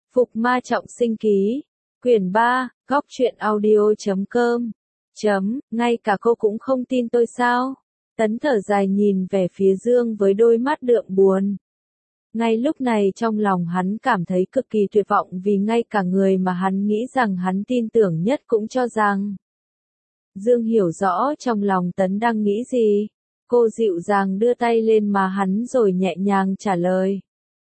Phục Ma Trọng Sinh ký. Quyển 3, góc truyện audio.com. Ngay cả cô cũng không tin tôi sao? Tấn thở dài nhìn về phía Dương với đôi mắt đượm buồn. Ngay lúc này trong lòng hắn cảm thấy cực kỳ tuyệt vọng vì ngay cả người mà hắn nghĩ rằng hắn tin tưởng nhất cũng cho rằng. Dương hiểu rõ trong lòng Tấn đang nghĩ gì. Cô dịu dàng đưa tay lên má hắn rồi nhẹ nhàng trả lời.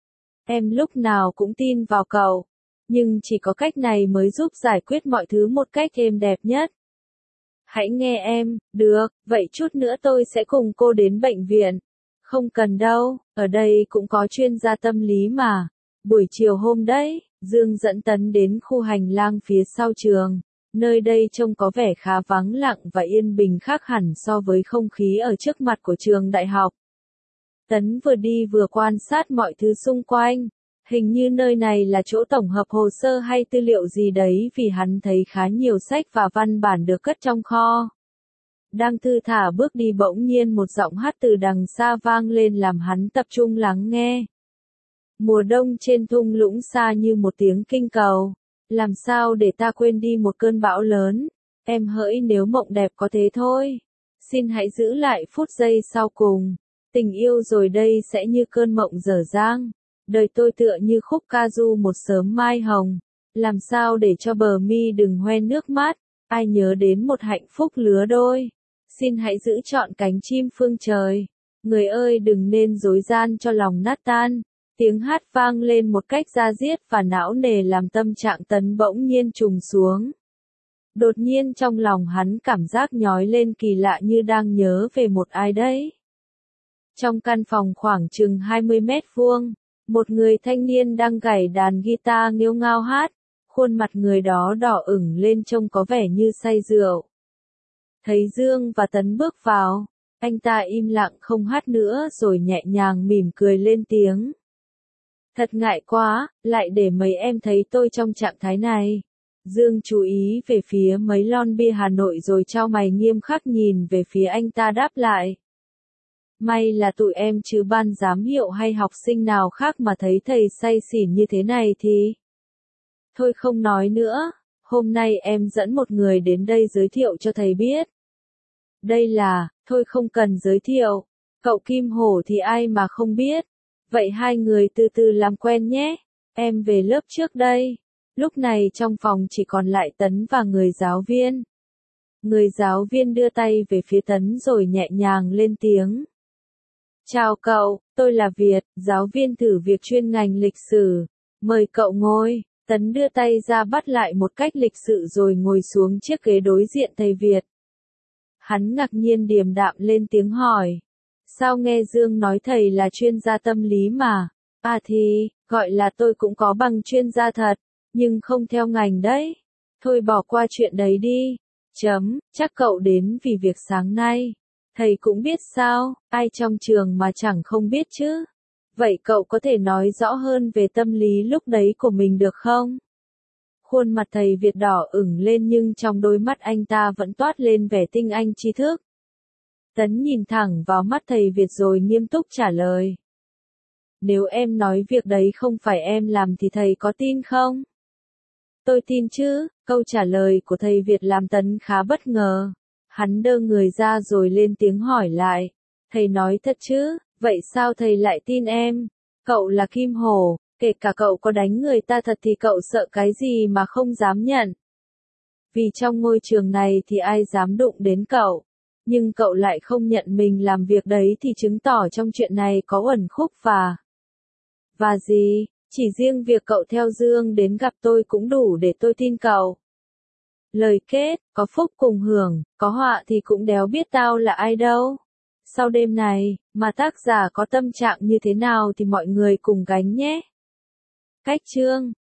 Em lúc nào cũng tin vào cậu, nhưng chỉ có cách này mới giúp giải quyết mọi thứ một cách êm đẹp nhất. Hãy nghe em, được, vậy chút nữa tôi sẽ cùng cô đến bệnh viện. Không cần đâu, ở đây cũng có chuyên gia tâm lý mà. Buổi chiều hôm đấy, Dương dẫn Tấn đến khu hành lang phía sau trường. Nơi đây trông có vẻ khá vắng lặng và yên bình khác hẳn so với không khí ở trước mặt của trường đại học. Tấn vừa đi vừa quan sát mọi thứ xung quanh. Hình như nơi này là chỗ tổng hợp hồ sơ hay tư liệu gì đấy vì hắn thấy khá nhiều sách và văn bản được cất trong kho. Đang thư thả bước đi bỗng nhiên một giọng hát từ đằng xa vang lên làm hắn tập trung lắng nghe. Mùa đông trên thung lũng xa như một tiếng kinh cầu. Làm sao để ta quên đi một cơn bão lớn? Em hỡi nếu mộng đẹp có thế thôi. Xin hãy giữ lại phút giây sau cùng. Tình yêu rồi đây sẽ như cơn mộng dở dang. Đời tôi tựa như khúc ca du một sớm mai hồng. Làm sao để cho bờ mi đừng hoen nước mắt. Ai nhớ đến một hạnh phúc lứa đôi. Xin hãy giữ trọn cánh chim phương trời. Người ơi đừng nên dối gian cho lòng nát tan. Tiếng hát vang lên một cách da diết và não nề làm tâm trạng Tấn bỗng nhiên trùng xuống. Đột nhiên trong lòng hắn cảm giác nhói lên kỳ lạ như đang nhớ về một ai đấy. Trong căn phòng khoảng chừng 20 mét vuông, một người thanh niên đang gảy đàn guitar nghêu ngao hát, khuôn mặt người đó đỏ ửng lên trông có vẻ như say rượu. Thấy Dương và Tấn bước vào, anh ta im lặng không hát nữa rồi nhẹ nhàng mỉm cười lên tiếng. Thật ngại quá, lại để mấy em thấy tôi trong trạng thái này. Dương chú ý về phía mấy lon bia Hà Nội rồi chau mày nghiêm khắc nhìn về phía anh ta đáp lại. May là tụi em chứ ban giám hiệu hay học sinh nào khác mà thấy thầy say xỉn như thế này thì. Thôi không nói nữa, hôm nay em dẫn một người đến đây giới thiệu cho thầy biết. Đây là, thôi không cần giới thiệu, cậu Kim Hổ thì ai mà không biết. Vậy hai người từ từ làm quen nhé, em về lớp trước đây. Lúc này trong phòng chỉ còn lại Tấn và người giáo viên. Người giáo viên đưa tay về phía Tấn rồi nhẹ nhàng lên tiếng. Chào cậu, tôi là Việt, giáo viên thử việc chuyên ngành lịch sử. Mời cậu ngồi. Tấn đưa tay ra bắt lại một cách lịch sự rồi ngồi xuống chiếc ghế đối diện thầy Việt. Hắn ngạc nhiên điềm đạm lên tiếng hỏi. Sao nghe Dương nói thầy là chuyên gia tâm lý mà? À thì, gọi là tôi cũng có bằng chuyên gia thật, nhưng không theo ngành đấy. Thôi bỏ qua chuyện đấy đi. Chắc cậu đến vì việc sáng nay. Thầy cũng biết sao, ai trong trường mà chẳng không biết chứ. Vậy cậu có thể nói rõ hơn về tâm lý lúc đấy của mình được không? Khuôn mặt thầy Việt đỏ ửng lên nhưng trong đôi mắt anh ta vẫn toát lên vẻ tinh anh tri thức. Tấn nhìn thẳng vào mắt thầy Việt rồi nghiêm túc trả lời. Nếu em nói việc đấy không phải em làm thì thầy có tin không? Tôi tin chứ, câu trả lời của thầy Việt làm Tấn khá bất ngờ. Hắn đơ người ra rồi lên tiếng hỏi lại. Thầy nói thật chứ, vậy sao thầy lại tin em? Cậu là Kim Hổ, kể cả cậu có đánh người ta thật thì cậu sợ cái gì mà không dám nhận? Vì trong ngôi trường này thì ai dám đụng đến cậu? Nhưng cậu lại không nhận mình làm việc đấy thì chứng tỏ trong chuyện này có uẩn khúc và gì, chỉ riêng việc cậu theo Dương đến gặp tôi cũng đủ để tôi tin cậu. Lời kết, có phúc cùng hưởng, có họa thì cũng đéo biết tao là ai đâu. Sau đêm này, mà tác giả có tâm trạng như thế nào thì mọi người cùng gánh nhé. Cách chương